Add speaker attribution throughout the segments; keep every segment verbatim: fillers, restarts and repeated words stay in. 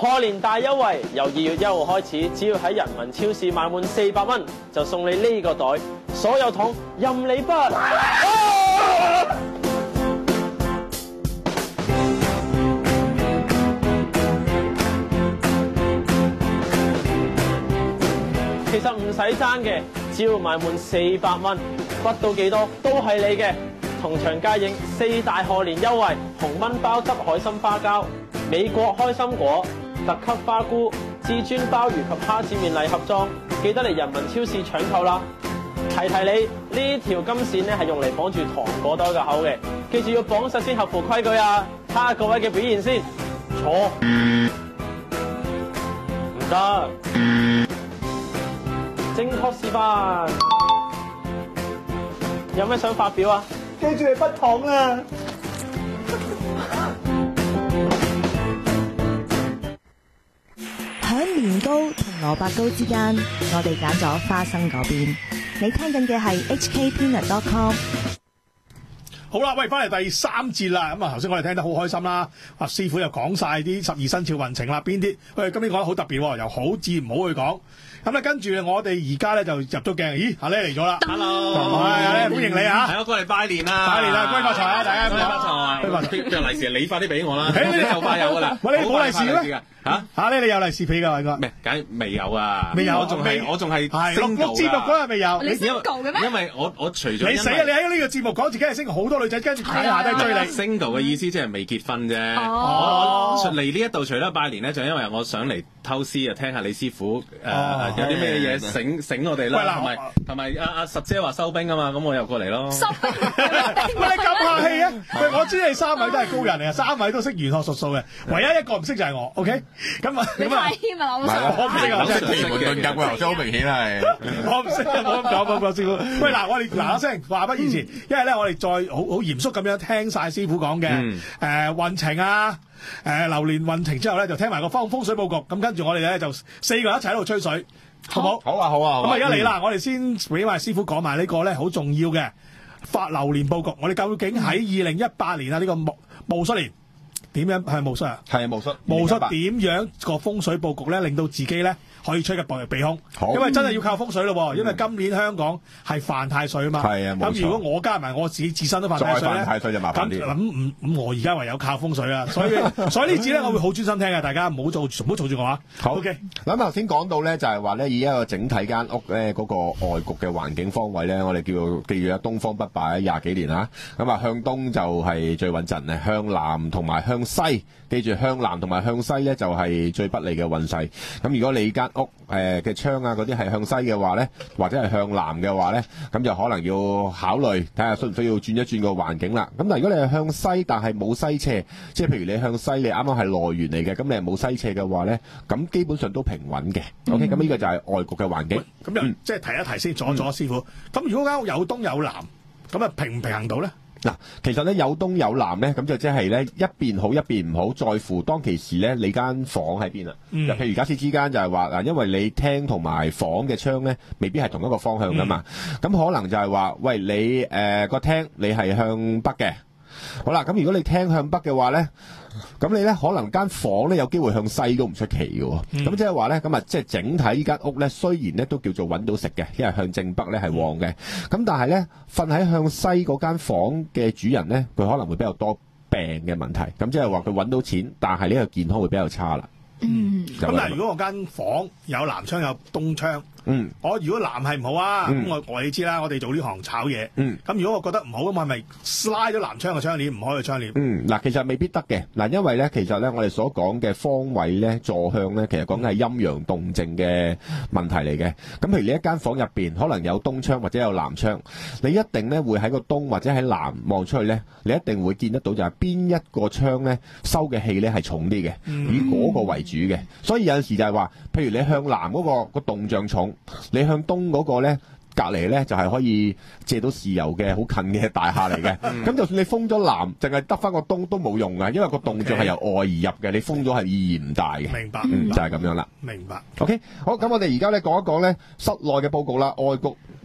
Speaker 1: 賀年大優惠，由二月一號開始，只要喺人民超市買滿四百蚊，就送你呢個袋，所有桶任你筆。啊其實唔使爭嘅，只要買滿四百蚊，筆到幾多都係你嘅。同場加映四大賀年優惠：紅炆鮑汁海參花膠、美國開心果、特級花菇、至尊鮑魚及蝦子麵禮盒裝，記得嚟人民超市搶購啦！提提你，呢條金線咧係用嚟綁住糖果袋嘅口嘅，記住要綁實先合乎規矩啊！睇下各位嘅表現先，坐，唔得。正確示範，有咩想發表啊？
Speaker 2: 記住係不糖啊！
Speaker 3: 喺年糕同蘿蔔糕之間，我哋揀咗花生嗰邊。你聽緊嘅係 H K Peanut dot com。
Speaker 2: 好啦，喂，翻嚟第三節啦。咁啊，頭先我哋聽得好開心啦。阿師傅又講晒啲十二生肖運程啦，邊啲？喂，今年講得好特別喎，由好至唔好去講。咁咧，跟住我哋而家咧就入咗鏡。咦，阿叻嚟咗啦
Speaker 4: ！Hello，
Speaker 2: 係阿叻，歡迎你啊！
Speaker 4: 係我過嚟拜年啦！
Speaker 2: 拜年啦，恭喜發財啊！大家恭喜發財！
Speaker 4: 恭喜發財！邊利是你快啲俾我啦！你就快有噶啦！
Speaker 2: 喂，你冇利是咩？
Speaker 4: 嚇
Speaker 2: 嚇咧，你有利是俾㗎應該？
Speaker 4: 咩？梗係未有啊！
Speaker 2: 未有，
Speaker 4: 我仲係我仲係
Speaker 2: 錄錄節目嗰日未有。
Speaker 5: 你 single 嘅咩？
Speaker 4: 因為我我除咗
Speaker 2: 你死啊！你喺呢個節目講自己係 single，好多女仔跟住睇下都追你。
Speaker 4: single 嘅意思即係未結婚啫。
Speaker 5: 哦，
Speaker 4: 我出嚟呢一度除咗拜年咧，就因為我想嚟偷師啊，聽下李師傅誒有啲咩嘢醒醒我哋啦，同埋同埋阿阿實姐話收兵啊嘛，咁我又過嚟咯。
Speaker 5: 收兵，
Speaker 2: 喂，你咁客氣啊！喂，我知你三位都係高人嚟啊，三位都識玄學術數嘅，唯一一個唔識就係我。OK，咁啊，
Speaker 5: 你太謙啊！我
Speaker 2: 我唔識啊，
Speaker 6: 真係屯門遁甲，頭先好明顯係。
Speaker 2: 我唔識啊，我咁講，我講師傅。喂，嗱，我哋嗱嗱聲話不宜遲，因為咧我哋再好好嚴肅咁樣聽晒師傅講嘅誒運程啊。誒流年運程之後咧，就聽埋個風風水佈局。咁跟住我哋咧就四個人一齊喺度吹水，好唔好？
Speaker 6: 好啊，好啊。
Speaker 2: 咁啊，而家嚟啦，我哋先俾埋師傅講埋呢個咧好重要嘅發流年佈局。我哋究竟喺二零一八年啊呢個戊戊戌年點樣係戊戌啊？
Speaker 6: 係戊戌。
Speaker 2: 戊戌點樣個風水佈局咧，令到自己咧可以出入避避凶？因為真係要靠風水咯。因為今年香港係犯太歲啊嘛。係啊，冇錯。咁如果我加埋我自己自身都犯太歲咧，
Speaker 6: 再犯太歲就麻煩啲。
Speaker 2: 咁咁咁，我而家唯有靠風水啦。所以所以呢節咧，我會好專心聽嘅，大家唔好做唔好嘈住我啊。
Speaker 6: 好。
Speaker 2: OK。
Speaker 6: 咁頭先講到咧，就係話咧，以一個整體間屋咧嗰個外局嘅環境方位咧，我哋叫做記住啊，東方不敗廿幾年啊。咁啊，向東就係最穩陣嘅，向南同埋向西，記住向南同埋向西咧就係最不利嘅運勢。咁如果你間屋誒嘅窗啊嗰啲係向西嘅話咧，或者係向南嘅話咧，咁就可能要考慮睇下需唔需要轉一轉個環境啦。咁但係如果你係向西，但係冇西斜，即係譬如你向西，你啱啱係內緣嚟嘅，咁你係冇西斜嘅話咧，咁基本上都平穩嘅。嗯、OK，咁呢個就係外局嘅環境。
Speaker 2: 咁又、嗯、即係提一提先，阻一阻師傅。咁、嗯、如果間屋有東有南，咁啊平唔平衡到咧？
Speaker 6: 嗱，其實咧有東有南咧，咁就即係咧一邊好一邊唔好，在乎當其時咧你間房喺邊啦。嗯、就譬如假設之間就係話嗱，因為你廳同埋房嘅窗咧，未必係同一個方向噶嘛，咁、嗯、可能就係話，喂你誒個廳你係向北嘅，好啦，咁如果你廳向北嘅話咧。咁你咧可能間房咧有機會向西都唔出奇嘅喎，咁即係話咧，咁啊即係整體呢間屋咧，雖然咧都叫做揾到食嘅，因為向正北咧係旺嘅，咁、嗯、但係咧瞓喺向西嗰間房嘅主人咧，佢可能會比較多病嘅問題，咁即係話佢揾到錢，但係呢個健康會比較差啦。嗯，
Speaker 2: 咁但係如果我間房有南窗有東窗，嗯，我如果南係唔好啊，咁、嗯、我我你知啦，我哋做呢行炒嘢，嗯，咁如果我覺得唔好咁，係咪拉咗南窗嘅窗簾，唔開嘅窗簾？嗯，
Speaker 6: 嗱，其實未必得嘅，嗱，因為咧，其實咧，我哋所講嘅方位咧，坐向咧，其實講嘅係陰陽動靜嘅問題嚟嘅。咁譬如你一間房入邊可能有東窗或者有南窗，你一定咧會喺個東或者喺南望出去咧，你一定會見得到就係邊一個窗咧收嘅氣咧係重啲嘅，嗯、以嗰個為主嘅。所以有陣時就係話，譬如你向南嗰、嗰個、嗰個動像重，你向東嗰個咧隔離咧就係、係、可以借到豉油嘅好近嘅大廈嚟嘅。咁、嗯、就算你封咗南，淨係得翻個東都冇用嘅，因為個動像係由外而入嘅，你封咗係意義唔大嘅。
Speaker 2: 明白，
Speaker 6: 嗯、就係、係、咁樣啦。
Speaker 2: 明白。
Speaker 6: OK，好，咁我哋而家咧講一講咧室內嘅佈局啦，外局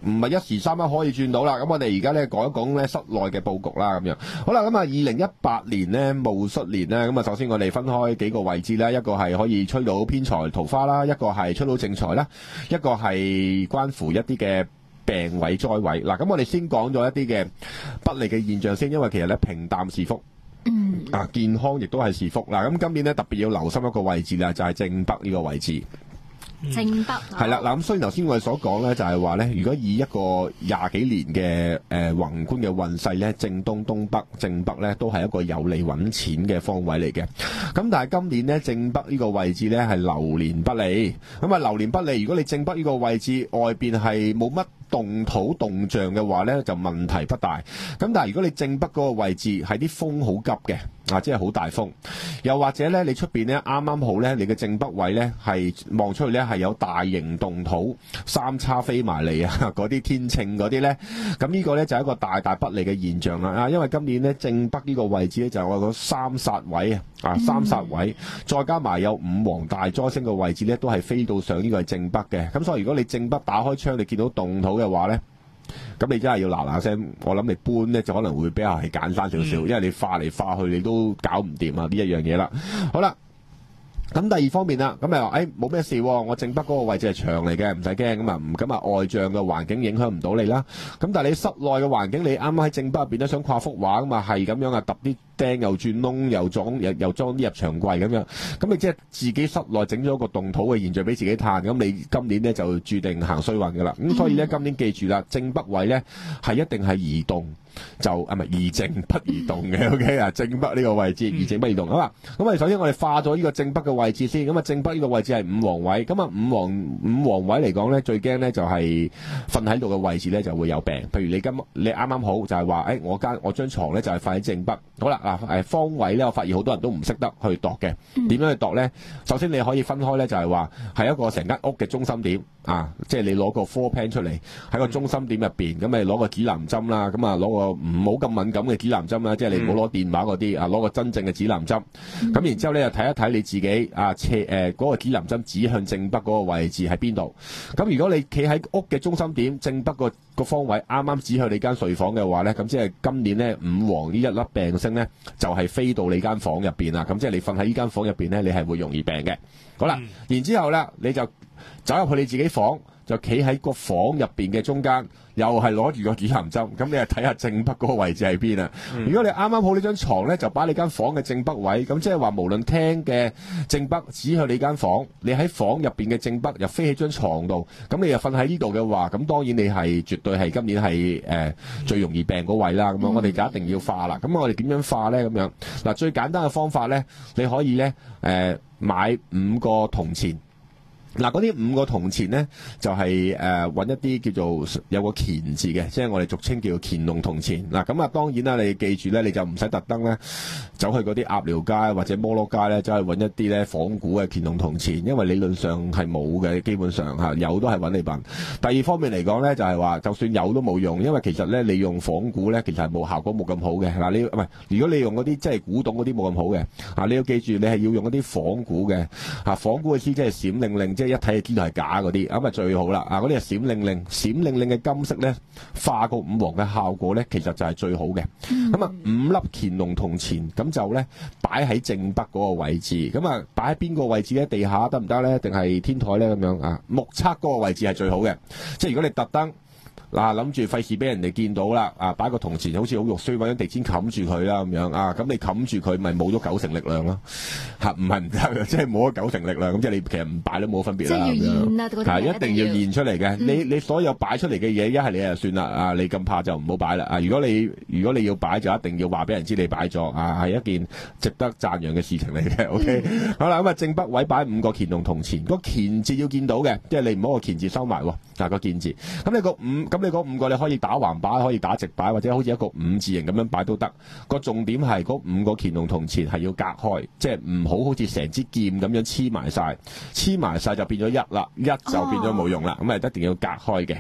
Speaker 6: 唔係一時三刻可以轉到啦。咁我哋而家咧講一講咧室內嘅佈局啦，咁樣。好啦，咁啊二零一八年呢，戊戌年呢，咁啊首先我哋分開幾個位置啦，一個係可以吹到偏財桃花啦，一個係吹到正財啦，一個係關乎一啲嘅病位災位。嗱，咁我哋先講咗一啲嘅不利嘅現象先，因為其實咧平淡是福。嗯。啊，健康亦都係是福。嗱，咁今年咧特別要留心一個位置啦，就係正北呢個位置。
Speaker 5: 正北
Speaker 6: 係啦，嗱咁雖然頭先我哋所講咧，就係話咧，如果以一個廿幾年嘅誒、呃、宏觀嘅運勢咧，正東、東北、正北咧，都係一個有利揾錢嘅方位嚟嘅。咁但係今年咧，正北呢個位置咧係流年不利。咁啊，流年不利，如果你正北呢個位置外邊係冇乜動土動象嘅話咧，就問題不大。咁但係如果你正北嗰個位置係啲風好急嘅。啊，即係好大風，又或者咧，你出邊咧啱啱好咧，你嘅正北位咧係望出去咧係有大型動土三叉飛埋嚟啊，嗰啲天秤嗰啲咧，咁呢個咧就係一個大大不利嘅現象啦。啊，因為今年咧正北呢個位置咧就係我個三煞位啊，啊三煞位，再加埋有五黃大災星嘅位置咧，都係飛到上呢個係正北嘅。咁所以如果你正北打開窗，你見到動土嘅話咧，咁你真係要嗱嗱聲，我諗你搬咧就可能會比較係簡單少少，因為你化嚟化去你都搞唔掂啊呢一樣嘢啦。好啦，咁第二方面啦，咁咪話誒冇咩事，我正北嗰個位置係牆嚟嘅，唔使驚咁啊，唔咁啊外象嘅環境影響唔到你啦。咁但係你室內嘅環境，你啱啱喺正北入邊都想掛幅畫咁啊，係咁樣啊，揼啲釘又轉窿又裝又又裝啲入牆櫃咁樣，咁你即係自己室內整咗個動土嘅現象俾自己嘆，咁你今年咧就注定行衰運噶啦。咁所以咧今年記住啦，正北位咧係一定係移動。就啊唔係宜靜不移動嘅 ，OK 啊，正北呢個位置宜靜不移動。好啦，咁我哋首先我哋化咗呢個正北嘅位置先。咁啊正北呢個位置係五黃位，咁啊五黃五黃位嚟講咧，最驚咧就係瞓喺度嘅位置咧就會有病。譬如你今你啱啱好就係話，誒我間我張床咧就係瞓喺正北。好啦嗱，誒方位咧，我發現好多人都唔識得去度嘅。點樣去度咧？首先你可以分開咧，就係話係一個成間屋嘅中心點啊，即係你攞個 floor plan 出嚟喺個中心點入邊，咁你攞個指南針啦，咁啊攞個唔好咁敏感嘅指南針啦，即係你唔好攞電話嗰啲啊，攞個真正嘅指南針。咁、嗯、然之後咧，就睇一睇你自己啊斜誒嗰個指南針指向正北嗰個位置喺邊度。咁如果你企喺屋嘅中心點正北個個方位啱啱指向你間睡房嘅話咧，咁即係今年咧五黃呢一粒病星咧就係、是、飛到你間房入邊啦。咁即係你瞓喺呢間房入邊咧，你係會容易病嘅。好啦，嗯、然之後咧你就走入去你自己房。就企喺個房入邊嘅中間，又係攞住個指南針，咁你係睇下正北嗰個位置喺邊啊？嗯、如果你啱啱好呢張床咧，就擺你間房嘅正北位，咁即係話無論廳嘅正北指向你間房，你喺房入邊嘅正北又飛喺張床度，咁你又瞓喺呢度嘅話，咁當然你係絕對係今年係誒、呃、最容易病嗰位啦。咁樣、嗯、我哋就一定要化啦。咁我哋點樣化咧？咁樣嗱，最簡單嘅方法咧，你可以咧誒、呃、買五個銅錢。嗱，嗰啲五個銅錢咧，就係誒揾一啲叫做有個乾字嘅，即係我哋俗稱叫做乾隆銅錢。嗱，咁啊當然啦，你記住咧，你就唔使特登咧走去嗰啲鴨寮街或者摩羅街咧，走去揾一啲咧仿古嘅乾隆銅錢，因為理論上係冇嘅，基本上嚇有都係揾你笨。第二方面嚟講咧，就係話就算有都冇用，因為其實咧你用仿古咧，其實係冇效果冇咁好嘅。嗱，你唔係如果你用嗰啲即係古董嗰啲冇咁好嘅，啊你要記住你係要用一啲仿古嘅，啊仿古嘅意思即係閃靈靈，即係一睇就知道係假嗰啲，咁啊最好啦！啊嗰啲係閃靈靈、閃靈靈嘅金色咧，化個五黃嘅效果咧，其實就係最好嘅。咁啊、嗯、五粒乾隆銅錢，咁就咧擺喺正北嗰個位置。咁啊擺喺邊個位置咧？地下得唔得咧？定係天台咧？咁樣啊？目測嗰個位置係最好嘅。即係如果你特登。嗱，諗住費事俾人哋見到啦，啊，擺個銅錢好似好肉酸，揾張地氈冚住佢啦咁樣啊，咁你冚住佢咪冇咗九成力量咯，嚇唔係唔得嘅，即係冇咗九成力量，咁即係你其實唔擺都冇分別啦。即係要現啊，嗰啲係一定要現出嚟嘅。嗯、你你所有擺出嚟嘅嘢，一係你就算啦，啊，你咁怕就唔好擺啦。啊，如果你如果你要擺，就一定要話俾人知你擺咗，啊，係一件值得讚揚嘅事情嚟嘅。OK，、嗯、好啦，咁啊正北位擺五個乾隆銅錢，個乾字要見到嘅，即係你唔好個乾字收埋喎，嗱個建字。咁你個五咁。你嗰五個你可以打橫擺，可以打直擺，或者好似一個五字形咁樣擺都得。個重點係嗰五個乾隆銅錢係要隔開，即係唔好好似成支劍咁樣黐埋晒，黐埋晒就變咗一啦，一就變咗冇用啦。咁啊、哦、一定要隔開嘅。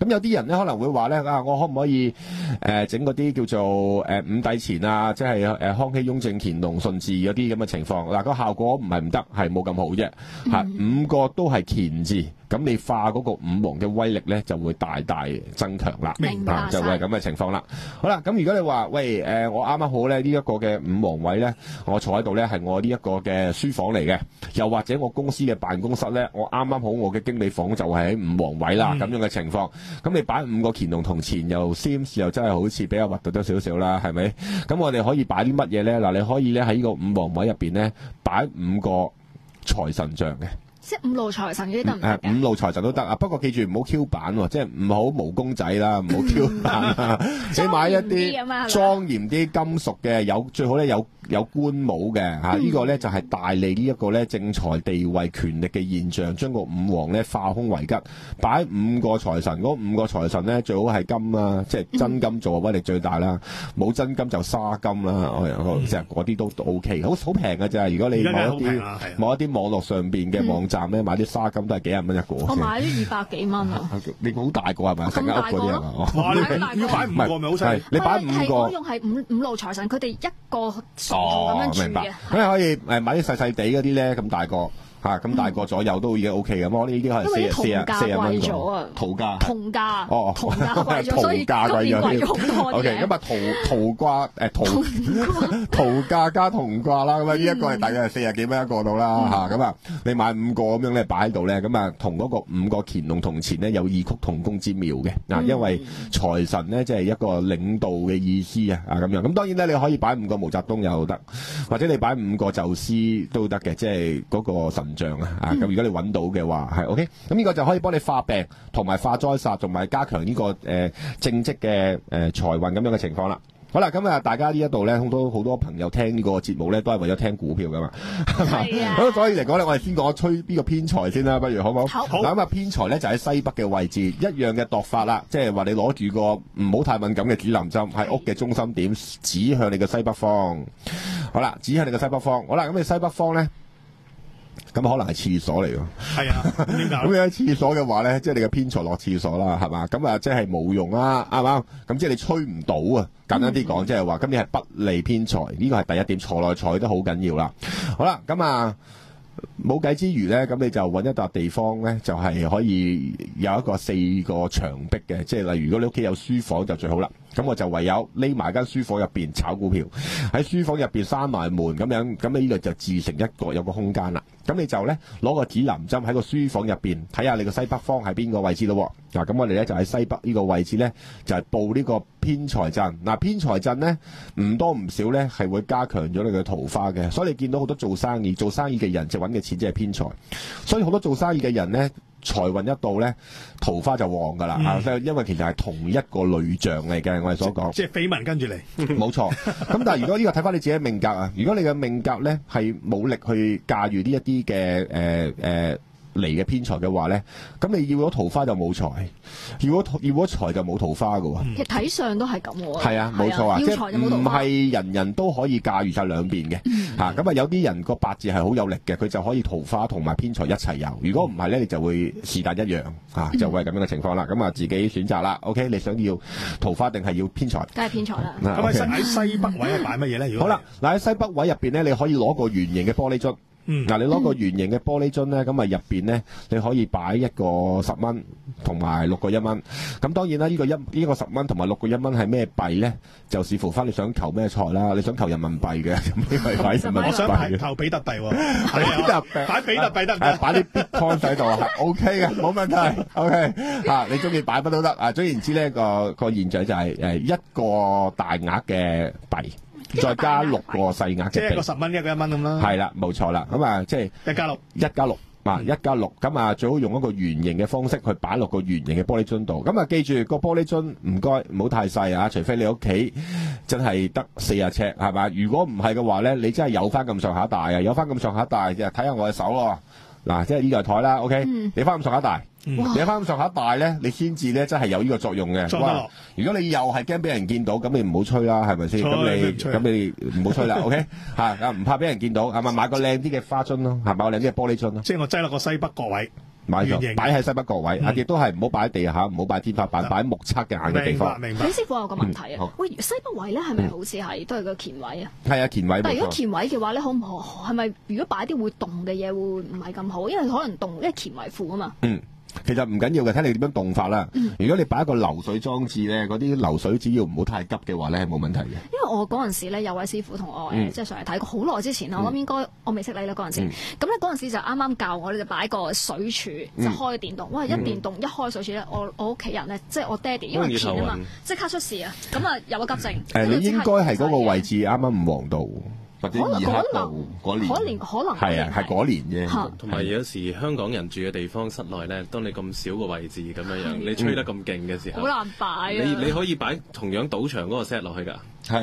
Speaker 6: 咁有啲人咧可能會話咧啊，我可唔可以誒整嗰啲叫做誒、呃、五帝錢啊，即係誒、呃、康熙、雍正、乾隆、順治嗰啲咁嘅情況嗱，個效果唔係唔得，係冇咁好啫，係、嗯、五個都係乾字。咁你化嗰個五黃嘅威力咧，就會大大增強啦。
Speaker 5: 明白，
Speaker 6: 就係咁嘅情況啦。好啦，咁如果你話喂誒、呃，我啱啱好咧呢一、這個嘅五黃位咧，我坐喺度咧係我呢一個嘅書房嚟嘅，又或者我公司嘅辦公室咧，我啱啱好我嘅經理房就係喺五黃位啦，咁、嗯、樣嘅情況。咁你擺五個乾隆銅錢又 seems 又真係好似比較核突咗少少啦，係咪？咁我哋可以擺啲乜嘢咧？嗱，你可以咧喺呢個五黃位入邊咧擺五個財神像嘅。
Speaker 5: 即係五路財神嗰啲得唔得？
Speaker 6: 五路財神都得啊，不過記住唔好 Q 版喎，即係唔好毛公仔啦，唔好 Q 版。你買一啲莊嚴啲金屬嘅，有最好咧有有官帽嘅嚇，呢、嗯、個咧就係大利呢一個咧正財地位權力嘅現象，將個五黃咧化凶為吉，擺五個財神，嗰五個財神咧最好係金啦，即係真金做威力最大啦，冇、嗯、真金就沙金啦，即係嗰啲都 O K， 好好平㗎咋，如果你某一啲某一啲網絡上邊嘅網站咧、嗯、買啲沙金都係幾廿蚊一個。我買咗二百幾蚊啊！你好大個係咪？成間屋嗰啲係嘛？哇！你要擺五個咪好犀利？你擺五個，
Speaker 5: 我用係五五路財神，佢哋一個。
Speaker 6: 哦，明白。咁你可以誒買啲細細地嗰啲咧，咁大個嚇，咁大個左右都已經 O K 嘅。咁我呢啲係四四啊四啊蚊個。桃價。銅價。哦，銅價貴咗，所以今年貴咗好多嘅。O K，咁啊桃桃瓜誒桃桃價加銅掛啦，咁啊呢一個係大約係四啊幾蚊一個到啦嚇。咁啊你買五個咁樣咧擺喺度咧，咁啊同嗰個五個乾隆銅錢咧有異曲同工之妙嘅嗱，因為財神咧即係一個領導嘅意思啊啊咁樣。咁當然咧你可以擺五個毛澤東又得，或者你擺五個宙斯都得嘅，即係嗰個神像啊！啊咁，如果你揾到嘅話，係 OK。咁呢個就可以幫你化病，同埋化災煞，同埋加強呢、這個誒、呃、正職嘅誒財運咁樣嘅情況啦。好啦，咁啊，大家呢一度咧，好多好多朋友聽呢個節目咧，都係為咗聽股票噶嘛。係啊。咁所以嚟講咧，我哋先講吹呢個偏財先啦，不如好唔好？好。嗱咁啊，偏財咧就喺西北嘅位置，一樣嘅度法啦，即係話你攞住個唔好太敏感嘅指南針，喺屋嘅中心點指向你嘅西北方。好啦，指向你嘅西北方。好啦，咁你西北方咧。咁可能係廁所嚟喎，係啊，咁你喺廁所嘅話咧，即係你嘅偏財落廁所啦，係嘛？咁啊，即係冇用啦，啱唔啱？咁即係你吹唔到啊！簡單啲講，即係話今年係不利偏財，呢個係第一點，財內財都好緊要啦。好啦，咁啊。冇計之餘咧，咁你就揾一笪地方咧，就係、是、可以有一個四個牆壁嘅，即係例如如果你屋企有書房就最好啦。咁我就唯有匿埋間書房入邊炒股票，喺書房入邊閂埋門咁樣，咁你呢度就自成一個有個空間啦。咁你就咧攞個指南針喺個書房入邊睇下你個西北方係邊個位置咯。嗱，咁我哋咧就喺西北呢個位置咧，就係、是、報呢個偏財陣。嗱，偏財陣咧唔多唔少咧係會加強咗你嘅桃花嘅，所以你見到好多做生意做生意嘅人就揾嘅錢即係偏財，所以好多做生意嘅人咧。財運一到咧，桃花就旺噶啦、嗯啊，因為其實係同一個類象嚟嘅，我哋所講。即係緋聞跟住嚟，冇錯。咁但係如果呢個睇翻你自己嘅命格啊，如果你嘅命格咧係冇力去駕馭呢一啲嘅誒誒。呃呃嚟嘅偏財嘅話咧，咁你要咗桃花就冇財，要咗要咗財就冇桃花㗎喎。其實睇相都係咁喎。係啊，冇錯啊，即係唔係人人都可以駕馭晒兩邊嘅嚇。咁、嗯、啊有啲人個八字係好有力嘅，佢就可以桃花同埋偏財一齊有。如果唔係咧，你就會是但一樣嚇、啊，就會係咁樣嘅情況啦。咁啊自己選擇啦。OK， 你想要桃花定係要偏財？梗係偏財啦。咁喺、okay、西北位係擺乜嘢咧？如果好啦，嗱喺西北位入邊咧，你可以攞個圓形嘅玻璃樽。嗯，嗱，你攞個圓形嘅玻璃樽咧，咁啊入邊咧，你可以擺一個十蚊同埋六個一蚊。咁當然啦，呢、這個一呢、這個十蚊同埋六個一蚊係咩幣咧？就視乎翻你想求咩財啦。你想求人民幣嘅，咁呢個擺人民幣。我想求比特幣喎，係啊，擺比特幣得唔得？擺啲 Bitcoin 喺度係 OK 嘅，冇問題。OK 啊，你中意擺乜都得啊。總言之咧，個個現象就係誒一個大額嘅幣。再加六個細額，即係一個十蚊，一個一蚊咁啦。係啦，冇錯啦。咁啊，即係一加六，一加六啊，一加六。咁啊，最好用一個圓形嘅方式去擺落個圓形嘅玻璃樽度。咁啊，記住個玻璃樽唔該唔好太細啊，除非你屋企真係得四十尺，係咪？如果唔係嘅話咧，你真係有翻咁上下大啊，有翻咁上下大就睇下我嘅手咯。嗱，即係呢個台啦 ，OK，嗯、你翻咁上下大。嗯、你翻咁上下大咧，你先至咧真係有呢個作用嘅。哇！如果你又係驚俾人見到，咁你唔好吹啦，係咪先？咁你咁你唔好吹啦，OK？嚇啊，唔怕俾人見到，係咪買個靚啲嘅花樽咯？係買個靚啲嘅玻璃樽咯？即係我擠落個西北角位。 擺
Speaker 2: 圓形
Speaker 6: 擺喺西北角位，啊亦都係唔好擺喺地下，唔好擺天花板，擺喺目測嘅眼嘅地方。
Speaker 2: 明白。
Speaker 5: 李師傅有個問題啊，
Speaker 6: 嗯
Speaker 5: 喂，西北位咧係咪好似係都係個乾位啊？
Speaker 6: 係啊，乾位。
Speaker 5: 但係如果乾位嘅話咧，可唔可係咪如果擺啲會動嘅嘢會唔係咁好？因為可能動，因為乾為負啊嘛。
Speaker 6: 嗯。其實唔緊要嘅，睇你點樣動法啦。
Speaker 5: 嗯、
Speaker 6: 如果你擺一個流水裝置咧，嗰啲流水只要唔好太急嘅話咧，係冇問題嘅。
Speaker 5: 因為我嗰陣時咧有位師傅同我誒、嗯、即係上嚟睇過，好耐之前啦，我諗應該我未識你啦嗰陣時。咁咧嗰陣時就啱啱教我咧就擺個水柱，就開電動。哇！一電動一開水柱咧，我我屋企人咧即係我爹哋，因為乾啊嘛，即刻出事啊！咁啊有個急症。
Speaker 6: 誒，你應該係嗰個位置啱啱五黃道。或者二黑道嗰年，
Speaker 5: 可能可能
Speaker 6: 係啊，係嗰年啫。
Speaker 4: 同埋有時香港人住嘅地方室內咧，當你咁少個位置咁樣樣，你吹得咁勁嘅時候，
Speaker 5: 好難擺啊！
Speaker 4: 你你可以擺同樣賭場嗰個 set 落去㗎。